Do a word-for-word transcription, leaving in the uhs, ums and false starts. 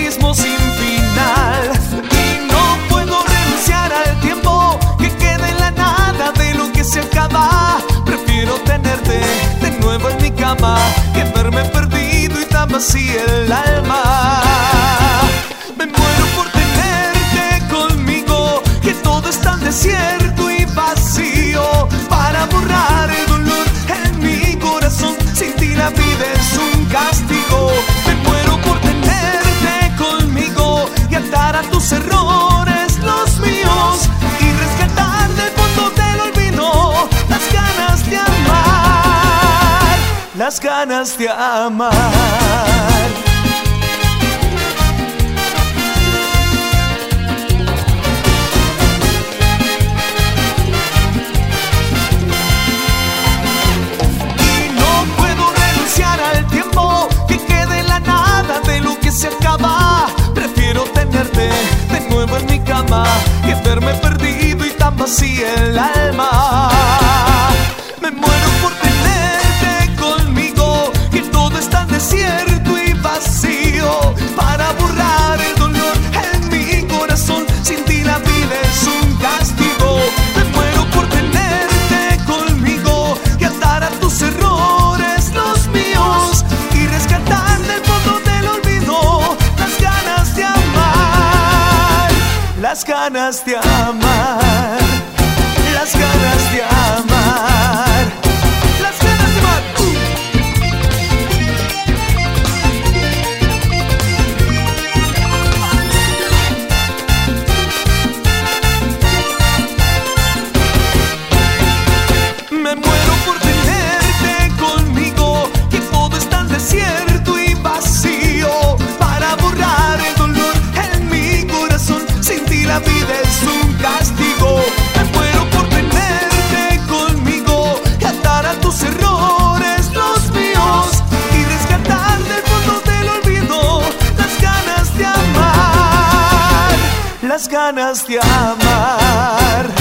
abismo sin final. Y no puedo renunciar al tiempo que queda en la nada de lo que se acaba. Prefiero tenerte de nuevo en mi cama que verme perdido y tan vacía el alma. Me muero por tenerte conmigo, que todo es tan desierto y vacío. Para borrar el dolor en mi corazón, sin ti la vida es un castigo. Me muero por tenerte conmigo y atar a tus errores los míos y rescatar del fondo del olvido las ganas de amar, las ganas de amar. Se acaba, prefiero tenerte de nuevo en mi cama que verme perdido y tan vacía el alma. Me muero por tenerte conmigo, que todo es tan desierto y vacío. Para borrar el dolor en mi corazón, sin ti la vida es un castigo. Me muero por tenerte conmigo y atar a tus errores los míos y rescatar del fondo del olvido las ganas de amar, las ganas de amar, las ganas de amar, las ganas de amar. Uh. Me muero por tenerte conmigo, que todo es tan desierto y vacío. Para borrar el dolor en mi corazón, sin ti la vida es un castigo. Me muero por tenerte conmigo y atar a tus errores los míos y rescatar del fondo del olvido las ganas de amar, las ganas de amar.